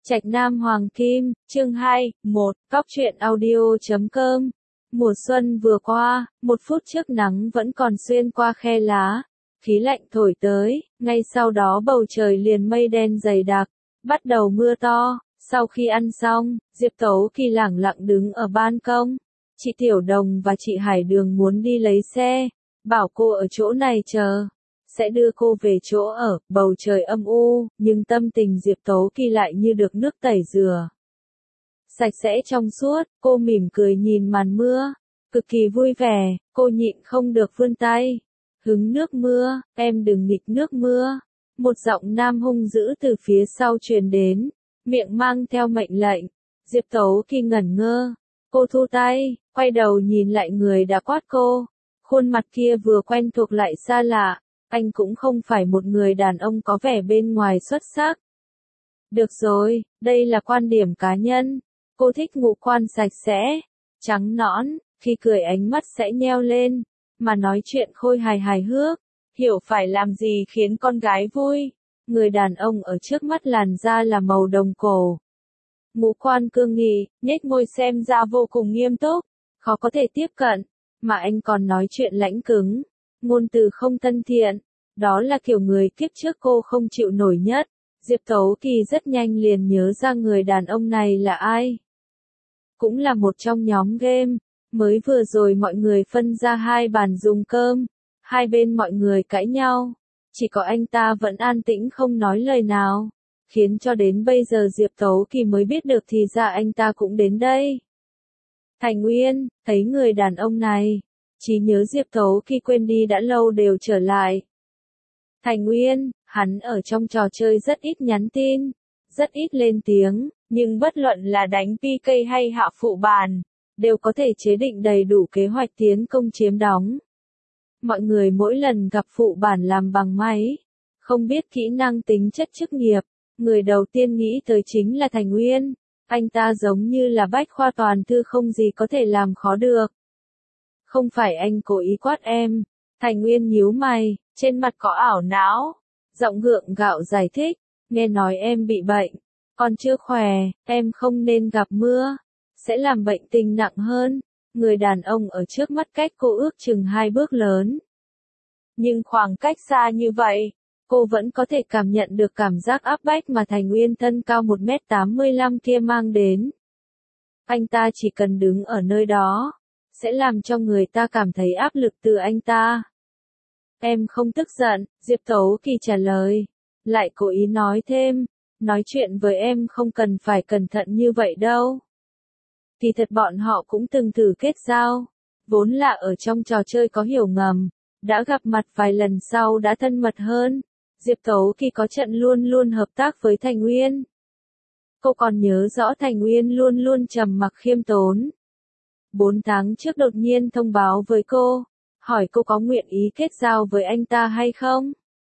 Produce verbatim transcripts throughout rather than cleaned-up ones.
Trạch Nam Hoàng Kim, chương hai, một, Cóc truyện audio chấm com. Mùa xuân vừa qua, một phút trước nắng vẫn còn xuyên qua khe lá, khí lạnh thổi tới, ngay sau đó bầu trời liền mây đen dày đặc, bắt đầu mưa to. Sau khi ăn xong, Diệp Tấu Kỳ lẳng lặng đứng ở ban công. Chị Tiểu Đồng và chị Hải Đường muốn đi lấy xe, bảo cô ở chỗ này chờ, sẽ đưa cô về chỗ ở. Bầu trời âm u, nhưng tâm tình Diệp Tấu Kỳ lại như được nước tẩy rửa. Sạch sẽ trong suốt, cô mỉm cười nhìn màn mưa, cực kỳ vui vẻ, cô nhịn không được vươn tay. Hứng nước mưa, em đừng nghịch nước mưa. Một giọng nam hung dữ từ phía sau truyền đến, miệng mang theo mệnh lệnh. Diệp Tấu Kỳ ngẩn ngơ, cô thu tay, quay đầu nhìn lại người đã quát cô. Khuôn mặt kia vừa quen thuộc lại xa lạ, anh cũng không phải một người đàn ông có vẻ bên ngoài xuất sắc. Được rồi, đây là quan điểm cá nhân. Cô thích ngũ quan sạch sẽ, trắng nõn, khi cười ánh mắt sẽ nheo lên, mà nói chuyện khôi hài hài hước, hiểu phải làm gì khiến con gái vui. Người đàn ông ở trước mắt làn da là màu đồng cổ. Ngũ quan cương nghị, nhếch môi xem ra vô cùng nghiêm túc, khó có thể tiếp cận, mà anh còn nói chuyện lãnh cứng, ngôn từ không thân thiện. Đó là kiểu người kiếp trước cô không chịu nổi nhất. Diệp Tấu Kỳ rất nhanh liền nhớ ra người đàn ông này là ai. Cũng là một trong nhóm game. Mới vừa rồi mọi người phân ra hai bàn dùng cơm, hai bên mọi người cãi nhau, chỉ có anh ta vẫn an tĩnh không nói lời nào, khiến cho đến bây giờ Diệp Tấu Kỳ mới biết được thì ra anh ta cũng đến đây. Thành Nguyên, thấy người đàn ông này, trí nhớ Diệp Tấu Kỳ quên đi đã lâu đều trở lại. Thành Nguyên, hắn ở trong trò chơi rất ít nhắn tin, rất ít lên tiếng, nhưng bất luận là đánh pê ca hay hạ phụ bàn, đều có thể chế định đầy đủ kế hoạch tiến công chiếm đóng. Mọi người mỗi lần gặp phụ bản làm bằng máy, không biết kỹ năng tính chất chức nghiệp, người đầu tiên nghĩ tới chính là Thành Nguyên. Anh ta giống như là bách khoa toàn thư, không gì có thể làm khó được. Không phải anh cố ý quát em. Thành Nguyên nhíu mày, trên mặt có ảo não, giọng gượng gạo giải thích, nghe nói em bị bệnh, còn chưa khỏe, em không nên gặp mưa, sẽ làm bệnh tình nặng hơn. Người đàn ông ở trước mắt cách cô ước chừng hai bước lớn. Nhưng khoảng cách xa như vậy, cô vẫn có thể cảm nhận được cảm giác áp bách mà Thành Nguyên thân cao một mét tám mươi lăm kia mang đến. Anh ta chỉ cần đứng ở nơi đó, sẽ làm cho người ta cảm thấy áp lực từ anh ta. Em không tức giận, Diệp Tấu Kỳ trả lời, lại cố ý nói thêm, nói chuyện với em không cần phải cẩn thận như vậy đâu. Kỳ thật bọn họ cũng từng thử kết giao, vốn là ở trong trò chơi có hiểu ngầm, đã gặp mặt vài lần sau đã thân mật hơn. Diệp Tấu Kỳ có trận luôn luôn hợp tác với Thành Nguyên. Cô còn nhớ rõ Thành Nguyên luôn luôn trầm mặc khiêm tốn. Bốn tháng trước đột nhiên thông báo với cô, hỏi cô có nguyện ý kết giao với anh ta hay không.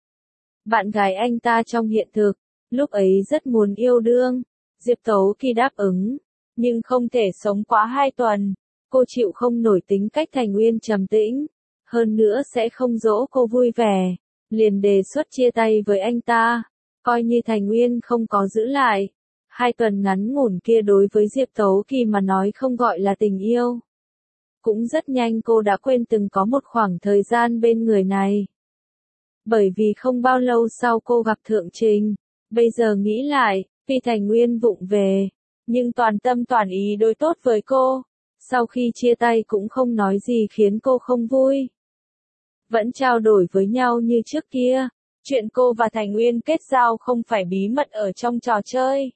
Bạn gái anh ta trong hiện thực, lúc ấy rất muốn yêu đương. Diệp Tấu Kỳ đáp ứng, nhưng không thể sống quá hai tuần. Cô chịu không nổi tính cách Thành Nguyên trầm tĩnh, hơn nữa sẽ không dỗ cô vui vẻ, liền đề xuất chia tay với anh ta, coi như Thành Nguyên không có giữ lại. Hai tuần ngắn ngủn kia đối với Diệp Tấu Kỳ mà nói không gọi là tình yêu. Cũng rất nhanh cô đã quên từng có một khoảng thời gian bên người này. Bởi vì không bao lâu sau cô gặp Thượng Trình, bây giờ nghĩ lại, vì Thành Nguyên vụng về, nhưng toàn tâm toàn ý đối tốt với cô. Sau khi chia tay cũng không nói gì khiến cô không vui. Vẫn trao đổi với nhau như trước kia. Chuyện cô và Thành Nguyên kết giao không phải bí mật ở trong trò chơi.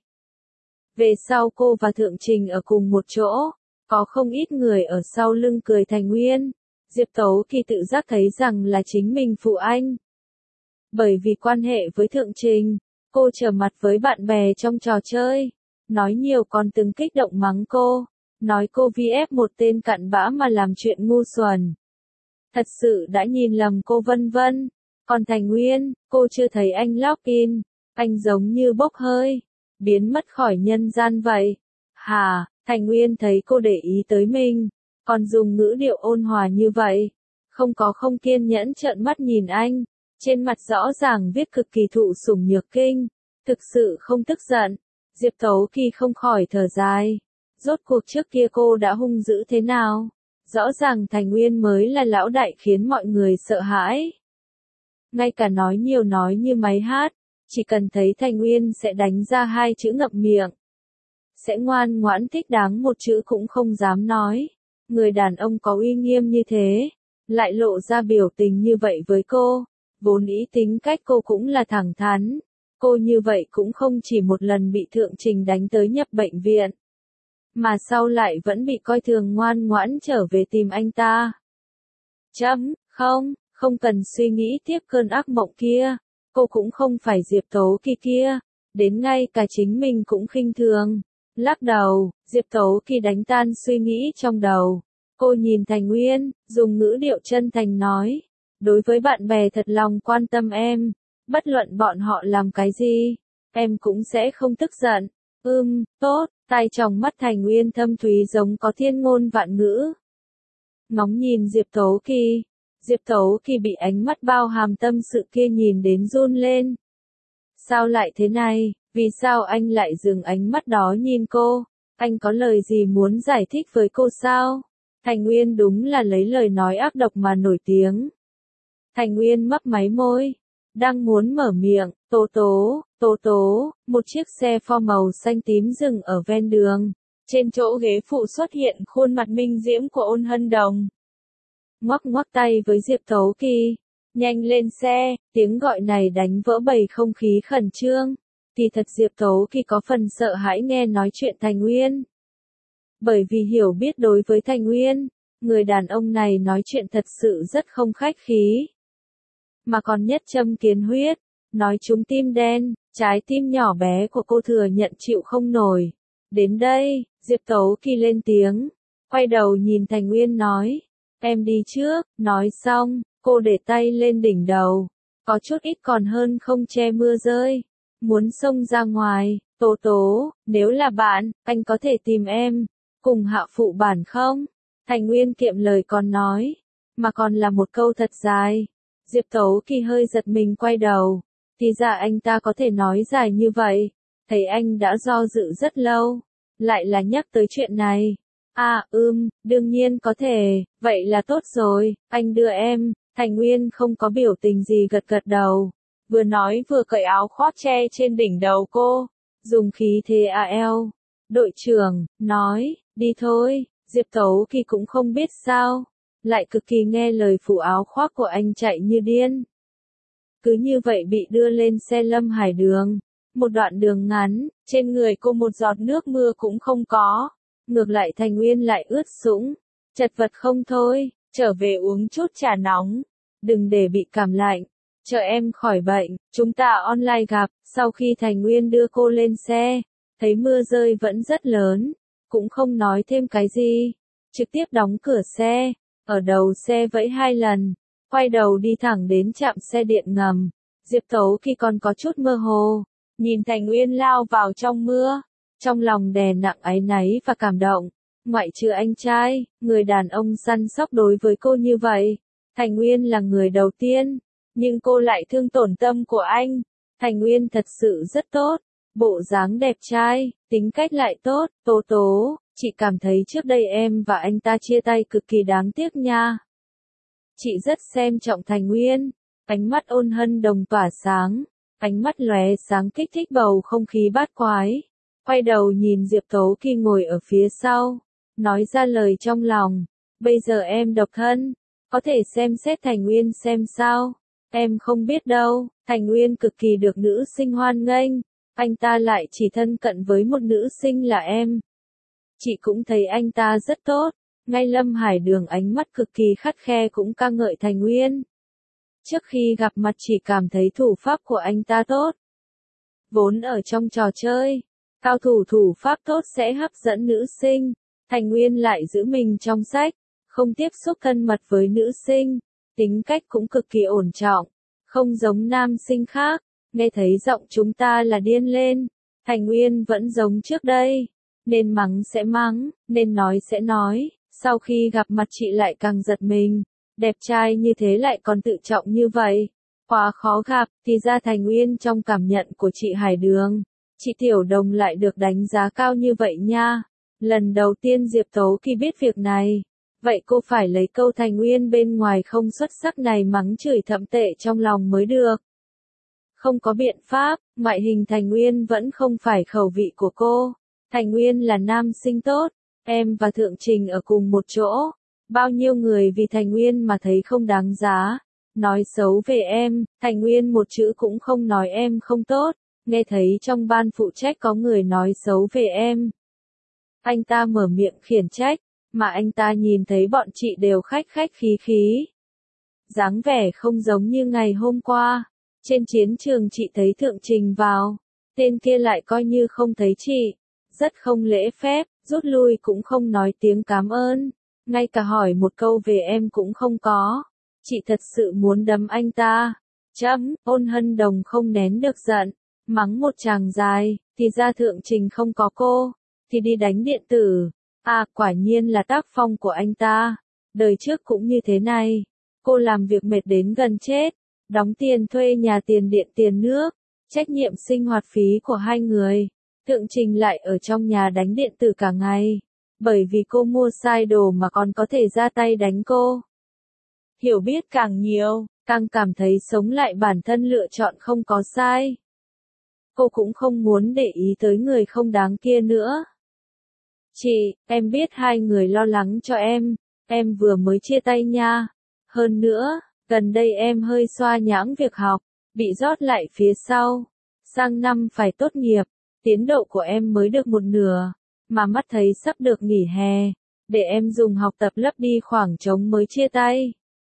Về sau cô và Thượng Trình ở cùng một chỗ, có không ít người ở sau lưng cười Thành Nguyên. Diệp Tấu Kỳ tự giác thấy rằng là chính mình phụ anh. Bởi vì quan hệ với Thượng Trình, cô trở mặt với bạn bè trong trò chơi. Nói nhiều còn từng kích động mắng cô, nói cô vi ép một tên cặn bã mà làm chuyện ngu xuẩn. Thật sự đã nhìn lầm cô vân vân. Còn Thành Nguyên, cô chưa thấy anh login, anh giống như bốc hơi, biến mất khỏi nhân gian vậy. Hà, Thành Nguyên thấy cô để ý tới mình, còn dùng ngữ điệu ôn hòa như vậy, không có không kiên nhẫn trợn mắt nhìn anh, trên mặt rõ ràng viết cực kỳ thụ sủng nhược kinh, thực sự không tức giận. Diệp Tấu Kỳ không khỏi thở dài. Rốt cuộc trước kia cô đã hung dữ thế nào? Rõ ràng Thành Nguyên mới là lão đại khiến mọi người sợ hãi. Ngay cả nói nhiều nói như máy hát, chỉ cần thấy Thành Nguyên sẽ đánh ra hai chữ ngậm miệng. Sẽ ngoan ngoãn thích đáng một chữ cũng không dám nói. Người đàn ông có uy nghiêm như thế, lại lộ ra biểu tình như vậy với cô. Vốn ý tính cách cô cũng là thẳng thắn. Cô như vậy cũng không chỉ một lần bị Thượng Trình đánh tới nhập bệnh viện. Mà sau lại vẫn bị coi thường ngoan ngoãn trở về tìm anh ta. Chấm, không, không cần suy nghĩ tiếp cơn ác mộng kia. Cô cũng không phải Diệp Tấu Kỳ kia. Đến ngay cả chính mình cũng khinh thường. Lắc đầu, Diệp Tấu Kỳ đánh tan suy nghĩ trong đầu. Cô nhìn Thành Nguyên, dùng ngữ điệu chân thành nói. Đối với bạn bè thật lòng quan tâm em, bất luận bọn họ làm cái gì, em cũng sẽ không tức giận. Ừm, tốt, tai trong mắt Thành Nguyên thâm thúy giống có thiên ngôn vạn ngữ. Ngóng nhìn Diệp Tấu Kỳ, Diệp Tấu Kỳ bị ánh mắt bao hàm tâm sự kia nhìn đến run lên. Sao lại thế này, vì sao anh lại dừng ánh mắt đó nhìn cô, anh có lời gì muốn giải thích với cô sao? Thành Nguyên đúng là lấy lời nói ác độc mà nổi tiếng. Thành Nguyên mấp máy môi, đang muốn mở miệng, tố tố, tố tố, một chiếc xe Ford màu xanh tím dừng ở ven đường. Trên chỗ ghế phụ xuất hiện khuôn mặt minh diễm của Ôn Hân Đồng. Ngoắc ngoắc tay với Diệp Tấu Kỳ, nhanh lên xe, tiếng gọi này đánh vỡ bầu không khí khẩn trương. Thì thật Diệp Tấu Kỳ có phần sợ hãi nghe nói chuyện Thành Nguyên. Bởi vì hiểu biết đối với Thành Nguyên, người đàn ông này nói chuyện thật sự rất không khách khí. Mà còn nhất châm kiến huyết, nói trúng tim đen, trái tim nhỏ bé của cô thừa nhận chịu không nổi. Đến đây, Diệp Tấu Kỳ lên tiếng, quay đầu nhìn Thành Nguyên nói, em đi trước, nói xong, cô để tay lên đỉnh đầu, có chút ít còn hơn không che mưa rơi, muốn xông ra ngoài, tố tố, nếu là bạn, anh có thể tìm em, cùng hạ phụ bản không? Thành Nguyên kiệm lời còn nói, mà còn là một câu thật dài. Diệp Tấu Kỳ hơi giật mình quay đầu, thì ra anh ta có thể nói dài như vậy, thấy anh đã do dự rất lâu, lại là nhắc tới chuyện này. À, ưm, đương nhiên có thể, vậy là tốt rồi, anh đưa em. Thành Nguyên không có biểu tình gì gật gật đầu, vừa nói vừa cởi áo khoác che trên đỉnh đầu cô, dùng khí thế a eo. Đội trưởng, nói, đi thôi, Diệp Tấu Kỳ cũng không biết sao, lại cực kỳ nghe lời phủ áo khoác của anh chạy như điên. Cứ như vậy bị đưa lên xe Lâm Hải Đường, một đoạn đường ngắn, trên người cô một giọt nước mưa cũng không có, ngược lại Thành Nguyên lại ướt sũng, chật vật không thôi, trở về uống chút trà nóng, đừng để bị cảm lạnh, chờ em khỏi bệnh, chúng ta online gặp. Sau khi Thành Nguyên đưa cô lên xe, thấy mưa rơi vẫn rất lớn, cũng không nói thêm cái gì, trực tiếp đóng cửa xe, ở đầu xe vẫy hai lần, quay đầu đi thẳng đến trạm xe điện ngầm. Diệp Tấu Kỳ còn có chút mơ hồ, nhìn Thành Nguyên lao vào trong mưa, trong lòng đè nặng áy náy và cảm động, ngoại trừ anh trai, người đàn ông săn sóc đối với cô như vậy, Thành Nguyên là người đầu tiên, nhưng cô lại thương tổn tâm của anh. Thành Nguyên thật sự rất tốt, bộ dáng đẹp trai, tính cách lại tốt, tố tố, chị cảm thấy trước đây em và anh ta chia tay cực kỳ đáng tiếc nha. Chị rất xem trọng Thành Nguyên, ánh mắt Ôn Hân Đồng tỏa sáng, ánh mắt lóe sáng kích thích bầu không khí bát quái. Quay đầu nhìn Diệp Tấu Kỳ ngồi ở phía sau, nói ra lời trong lòng, bây giờ em độc thân, có thể xem xét Thành Nguyên xem sao. Em không biết đâu, Thành Nguyên cực kỳ được nữ sinh hoan nghênh, anh ta lại chỉ thân cận với một nữ sinh là em. Chị cũng thấy anh ta rất tốt, ngay Lâm Hải Đường ánh mắt cực kỳ khắt khe cũng ca ngợi Thành Nguyên. Trước khi gặp mặt chỉ cảm thấy thủ pháp của anh ta tốt. Vốn ở trong trò chơi, cao thủ thủ pháp tốt sẽ hấp dẫn nữ sinh, Thành Nguyên lại giữ mình trong sách, không tiếp xúc thân mật với nữ sinh. Tính cách cũng cực kỳ ổn trọng, không giống nam sinh khác, nghe thấy giọng chúng ta là điên lên, Thành Nguyên vẫn giống trước đây, nên mắng sẽ mắng, nên nói sẽ nói, sau khi gặp mặt chị lại càng giật mình, đẹp trai như thế lại còn tự trọng như vậy, quá khó gặp, thì ra Thành Nguyên trong cảm nhận của chị Hải Đường, Chị Tiểu Đồng lại được đánh giá cao như vậy nha. Lần đầu tiên Diệp Tố Kỳ biết việc này. Vậy cô phải lấy câu Thành Uyên bên ngoài không xuất sắc này mắng chửi thậm tệ trong lòng mới được. Không có biện pháp, ngoại hình Thành Uyên vẫn không phải khẩu vị của cô. Thành Uyên là nam sinh tốt, em và Thượng Trình ở cùng một chỗ. Bao nhiêu người vì Thành Uyên mà thấy không đáng giá. Nói xấu về em, Thành Uyên một chữ cũng không nói em không tốt. Nghe thấy trong ban phụ trách có người nói xấu về em. Anh ta mở miệng khiển trách, mà anh ta nhìn thấy bọn chị đều khách khách khí khí. Dáng vẻ không giống như ngày hôm qua. Trên chiến trường chị thấy Thượng Trình vào, tên kia lại coi như không thấy chị. Rất không lễ phép, rút lui cũng không nói tiếng cảm ơn. Ngay cả hỏi một câu về em cũng không có. Chị thật sự muốn đấm anh ta. Chấm, Ôn Hân Đồng không nén được giận. Mắng một tràng dài, thì ra Thượng Trình không có cô. Thì đi đánh điện tử. À, quả nhiên là tác phong của anh ta. Đời trước cũng như thế này. Cô làm việc mệt đến gần chết. Đóng tiền thuê nhà, tiền điện, tiền nước. Trách nhiệm sinh hoạt phí của hai người. Thượng Trình lại ở trong nhà đánh điện tử cả ngày. Bởi vì cô mua sai đồ mà còn có thể ra tay đánh cô. Hiểu biết càng nhiều, càng cảm thấy sống lại bản thân lựa chọn không có sai. Cô cũng không muốn để ý tới người không đáng kia nữa. Chị, em biết hai người lo lắng cho em, em vừa mới chia tay nha. Hơn nữa, gần đây em hơi xoa nhãng việc học, bị rót lại phía sau. Sang năm phải tốt nghiệp, tiến độ của em mới được một nửa, mà mắt thấy sắp được nghỉ hè, để em dùng học tập lấp đi khoảng trống mới chia tay.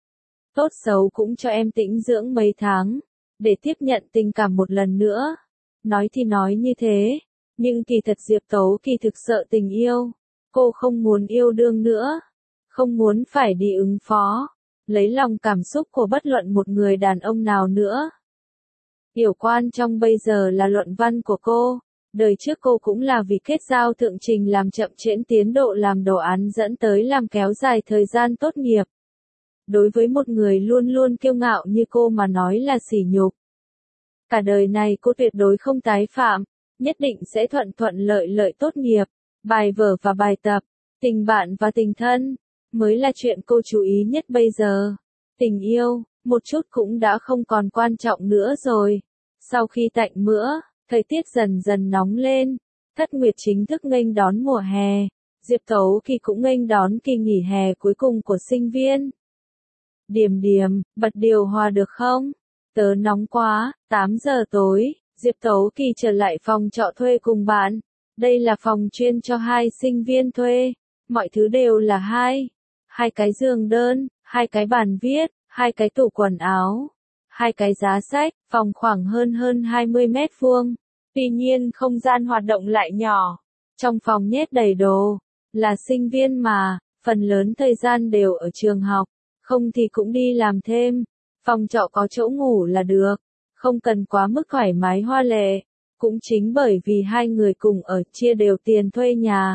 Tốt xấu cũng cho em tĩnh dưỡng mấy tháng, để tiếp nhận tình cảm một lần nữa. Nói thì nói như thế, nhưng kỳ thật Diệp Tố Kỳ thực sợ tình yêu. Cô không muốn yêu đương nữa, không muốn phải đi ứng phó, lấy lòng cảm xúc của bất luận một người đàn ông nào nữa. Điều quan trọng bây giờ là luận văn của cô. Đời trước cô cũng là vì kết giao Thượng Trình làm chậm trễ tiến độ làm đồ án dẫn tới làm kéo dài thời gian tốt nghiệp. Đối với một người luôn luôn kiêu ngạo như cô mà nói là sỉ nhục. Cả đời này cô tuyệt đối không tái phạm, nhất định sẽ thuận thuận lợi lợi tốt nghiệp, bài vở và bài tập, tình bạn và tình thân, mới là chuyện cô chú ý nhất bây giờ. Tình yêu, một chút cũng đã không còn quan trọng nữa rồi. Sau khi tạnh mưa, thời tiết dần dần nóng lên, Thất Nguyệt chính thức nghênh đón mùa hè, Diệp Tố Kỳ cũng nghênh đón kỳ nghỉ hè cuối cùng của sinh viên. Điềm điềm, bật điều hòa được không? Tớ nóng quá. Tám giờ tối, Diệp Tố Kỳ trở lại phòng trọ thuê cùng bạn. Đây là phòng chuyên cho hai sinh viên thuê. Mọi thứ đều là hai. Hai cái giường đơn, hai cái bàn viết, hai cái tủ quần áo, hai cái giá sách, phòng khoảng hơn hơn hai mươi mét vuông. Tuy nhiên không gian hoạt động lại nhỏ. Trong phòng nhét đầy đồ. Là sinh viên mà, phần lớn thời gian đều ở trường học, không thì cũng đi làm thêm. Phòng trọ có chỗ ngủ là được, không cần quá mức thoải mái hoa lệ. Cũng chính bởi vì hai người cùng ở chia đều tiền thuê nhà,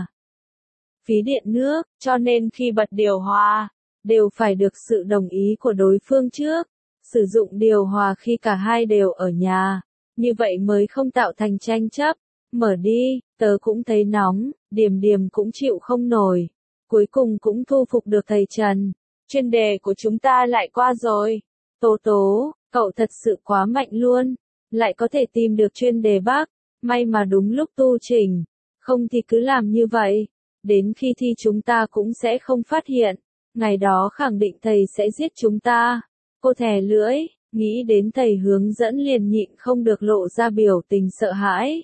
phí điện nước, cho nên khi bật điều hòa, đều phải được sự đồng ý của đối phương trước. Sử dụng điều hòa khi cả hai đều ở nhà, như vậy mới không tạo thành tranh chấp. Mở đi, tớ cũng thấy nóng, Điềm Điềm cũng chịu không nổi. Cuối cùng cũng thu phục được thầy Trần. Chuyên đề của chúng ta lại qua rồi. Tố Tố, cậu thật sự quá mạnh luôn, lại có thể tìm được chuyên đề Bắc, may mà đúng lúc tu chỉnh, không thì cứ làm như vậy, đến khi thi chúng ta cũng sẽ không phát hiện, ngày đó khẳng định thầy sẽ giết chúng ta. Cô thè lưỡi, nghĩ đến thầy hướng dẫn liền nhịn không được lộ ra biểu tình sợ hãi.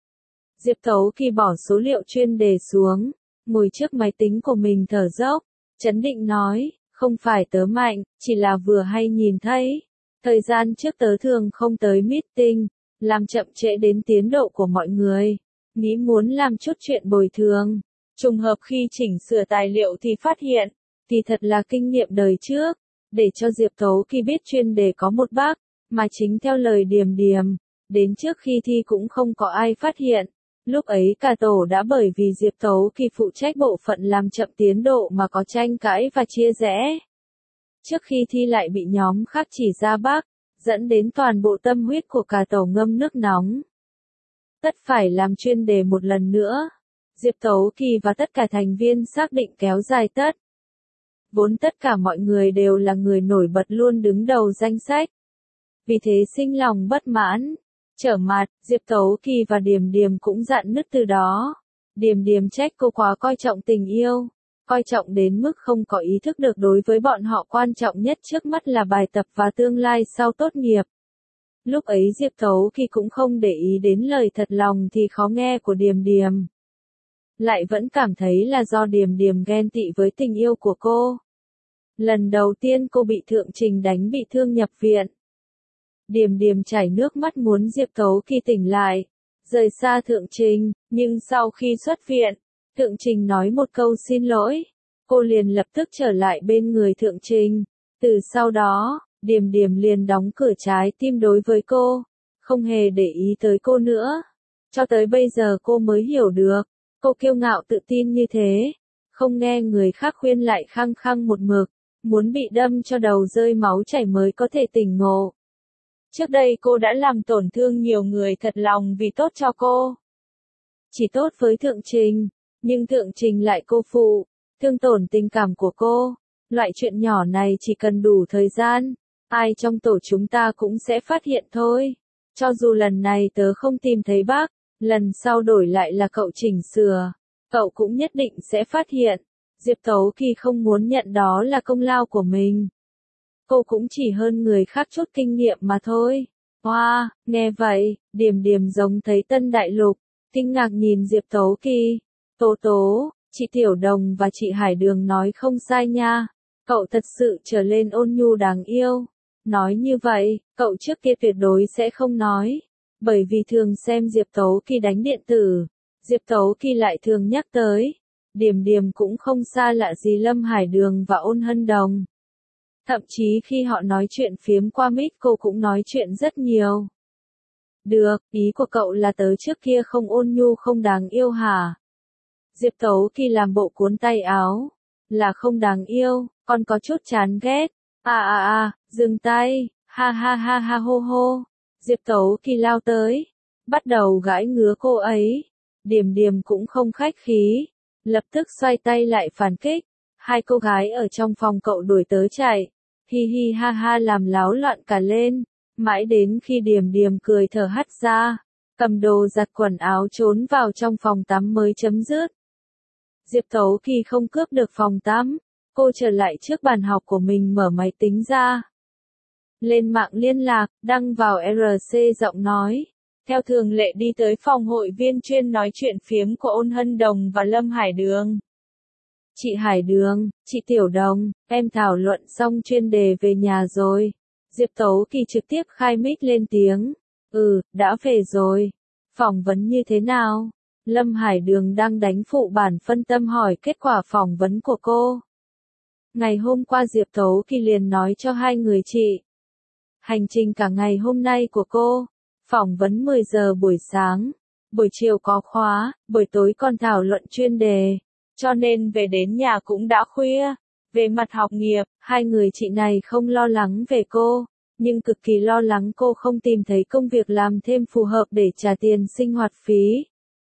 Diệp Tố Kỳ bỏ số liệu chuyên đề xuống, ngồi trước máy tính của mình thở dốc, trấn định nói. Không phải tớ mạnh, chỉ là vừa hay nhìn thấy. Thời gian trước tớ thường không tới meeting, làm chậm trễ đến tiến độ của mọi người. Nghĩ muốn làm chút chuyện bồi thường. Trùng hợp khi chỉnh sửa tài liệu thì phát hiện, thì thật là kinh nghiệm đời trước. Để cho Diệp Tố Kỳ biết chuyên đề có một bug, mà chính theo lời Điềm Điềm, đến trước khi thi cũng không có ai phát hiện. Lúc ấy cả tổ đã bởi vì Diệp Tố Kỳ phụ trách bộ phận làm chậm tiến độ mà có tranh cãi và chia rẽ. Trước khi thi lại bị nhóm khác chỉ ra bug, dẫn đến toàn bộ tâm huyết của cả tổ ngâm nước nóng. tất phải làm chuyên đề một lần nữa. Diệp Tấu Kỳ và tất cả thành viên xác định kéo dài tất. Vốn tất cả mọi người đều là người nổi bật luôn đứng đầu danh sách. Vì thế sinh lòng bất mãn, trở mặt, Diệp Tấu Kỳ và Điềm Điềm cũng rạn nứt từ đó. Điềm Điềm trách cô quá coi trọng tình yêu, coi trọng đến mức không có ý thức được đối với bọn họ quan trọng nhất trước mắt là bài tập và tương lai sau tốt nghiệp. Lúc ấy Diệp Tấu Kỳ cũng không để ý đến lời thật lòng thì khó nghe của Điềm Điềm. Lại vẫn cảm thấy là do Điềm Điềm ghen tị với tình yêu của cô. Lần đầu tiên cô bị Thượng Trình đánh bị thương nhập viện. Điềm Điềm chảy nước mắt muốn Diệp Tấu Kỳ tỉnh lại, rời xa Thượng Trình, nhưng sau khi xuất viện, Thượng Trình nói một câu xin lỗi, cô liền lập tức trở lại bên người Thượng Trình. Từ sau đó, Điềm Điềm liền đóng cửa trái tim đối với cô, không hề để ý tới cô nữa. Cho tới bây giờ cô mới hiểu được, cô kiêu ngạo tự tin như thế, không nghe người khác khuyên lại khăng khăng một mực, muốn bị đâm cho đầu rơi máu chảy mới có thể tỉnh ngộ. Trước đây cô đã làm tổn thương nhiều người thật lòng vì tốt cho cô. Chỉ tốt với Thượng Trình, nhưng Thượng Trình lại cô phụ, thương tổn tình cảm của cô. Loại chuyện nhỏ này chỉ cần đủ thời gian, ai trong tổ chúng ta cũng sẽ phát hiện thôi. Cho dù lần này tớ không tìm thấy bác, lần sau đổi lại là cậu chỉnh sửa, cậu cũng nhất định sẽ phát hiện. Diệp Tấu Kỳ không muốn nhận đó là công lao của mình. Cô cũng chỉ hơn người khác chút kinh nghiệm mà thôi. Wow, nghe vậy, Điềm Điềm giống thấy tân đại lục, kinh ngạc nhìn Diệp Tấu Kỳ. Tố tố, chị Tiểu Đồng và chị Hải Đường nói không sai nha. Cậu thật sự trở lên ôn nhu đáng yêu. Nói như vậy, cậu trước kia tuyệt đối sẽ không nói. Bởi vì thường xem Diệp Tấu Kỳ đánh điện tử, Diệp Tấu Kỳ lại thường nhắc tới. Điềm Điềm cũng không xa lạ gì Lâm Hải Đường và Ôn Hân Đồng. Thậm chí khi họ nói chuyện phiếm qua mít cô cũng nói chuyện rất nhiều. Được, ý của cậu là tớ trước kia không ôn nhu không đáng yêu hả? Diệp Tấu Kỳ làm bộ cuốn tay áo. Là không đáng yêu, còn có chút chán ghét. À à à, dừng tay, ha ha ha ha hô hô. Diệp Tấu Kỳ lao tới, bắt đầu gãi ngứa cô ấy. Điềm Điềm cũng không khách khí, lập tức xoay tay lại phản kích. Hai cô gái ở trong phòng cậu đuổi tới chạy, hi hi ha ha làm láo loạn cả lên, mãi đến khi Điềm Điềm cười thở hắt ra, cầm đồ giặt quần áo trốn vào trong phòng tắm mới chấm dứt. Diệp Tấu Kỳ không cướp được phòng tắm, cô trở lại trước bàn học của mình mở máy tính ra. Lên mạng liên lạc, đăng vào rờ xê giọng nói. Theo thường lệ đi tới phòng hội viên chuyên nói chuyện phiếm của Ôn Hân Đồng và Lâm Hải Đường. Chị Hải Đường, chị Tiểu Đồng, em thảo luận xong chuyên đề về nhà rồi. Diệp Tấu Kỳ trực tiếp khai mic lên tiếng. Ừ, đã về rồi. Phỏng vấn như thế nào? Lâm Hải Đường đang đánh phụ bản phân tâm hỏi kết quả phỏng vấn của cô. Ngày hôm qua Diệp Tấu Kỳ liền nói cho hai người chị. Hành trình cả ngày hôm nay của cô, phỏng vấn mười giờ buổi sáng, buổi chiều có khóa, buổi tối còn thảo luận chuyên đề, cho nên về đến nhà cũng đã khuya. Về mặt học nghiệp, hai người chị này không lo lắng về cô, nhưng cực kỳ lo lắng cô không tìm thấy công việc làm thêm phù hợp để trả tiền sinh hoạt phí.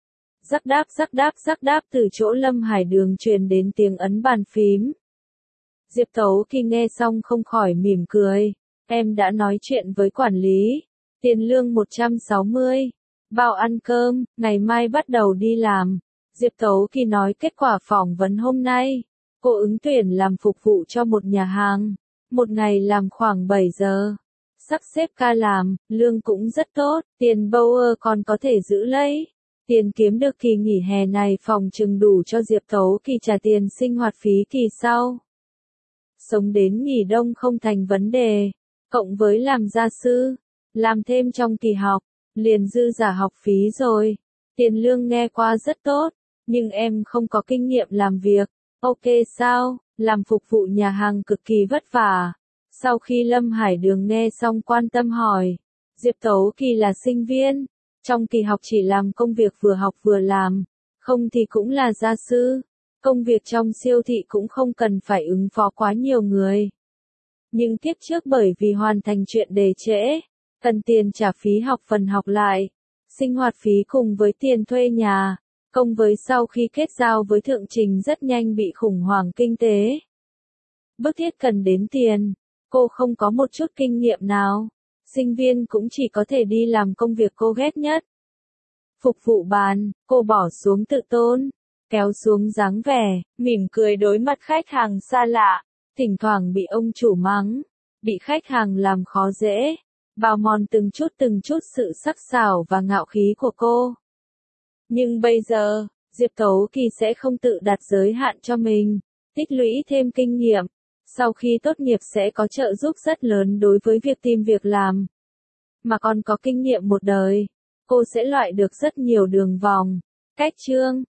Rắc đáp rắc đáp rắc đáp từ chỗ Lâm Hải Đường truyền đến tiếng ấn bàn phím. Diệp Tấu Kỳ nghe xong không khỏi mỉm cười. Em đã nói chuyện với quản lý. Tiền lương một trăm sáu mươi. Bao ăn cơm, ngày mai bắt đầu đi làm. Diệp Tấu Kỳ nói kết quả phỏng vấn hôm nay. Cô ứng tuyển làm phục vụ cho một nhà hàng. Một ngày làm khoảng bảy giờ. Sắp xếp ca làm, lương cũng rất tốt, tiền Bower còn có thể giữ lấy. Tiền kiếm được kỳ nghỉ hè này phòng chừng đủ cho Diệp Tấu Kỳ trả tiền sinh hoạt phí kỳ sau. Sống đến nghỉ đông không thành vấn đề, cộng với làm gia sư, làm thêm trong kỳ học, liền dư giả học phí rồi. Tiền lương nghe qua rất tốt, nhưng em không có kinh nghiệm làm việc. Ok sao, làm phục vụ nhà hàng cực kỳ vất vả. Sau khi Lâm Hải Đường nghe xong quan tâm hỏi, Diệp Tấu Kỳ là sinh viên, trong kỳ học chỉ làm công việc vừa học vừa làm, không thì cũng là gia sư. Công việc trong siêu thị cũng không cần phải ứng phó quá nhiều người. Nhưng kiếp trước bởi vì hoàn thành chuyện đề trễ, cần tiền trả phí học phần học lại. sinh hoạt phí cùng với tiền thuê nhà, cộng với sau khi kết giao với Thượng Trình rất nhanh bị khủng hoảng kinh tế. Bức thiết cần đến tiền, cô không có một chút kinh nghiệm nào, sinh viên cũng chỉ có thể đi làm công việc cô ghét nhất. Phục vụ bàn, cô bỏ xuống tự tôn, kéo xuống dáng vẻ, mỉm cười đối mặt khách hàng xa lạ, thỉnh thoảng bị ông chủ mắng, bị khách hàng làm khó dễ, bào mòn từng chút từng chút sự sắc sảo và ngạo khí của cô. Nhưng bây giờ, Diệp Tấu Kỳ sẽ không tự đặt giới hạn cho mình, tích lũy thêm kinh nghiệm, sau khi tốt nghiệp sẽ có trợ giúp rất lớn đối với việc tìm việc làm. Mà còn có kinh nghiệm một đời, cô sẽ loại được rất nhiều đường vòng, cách chương.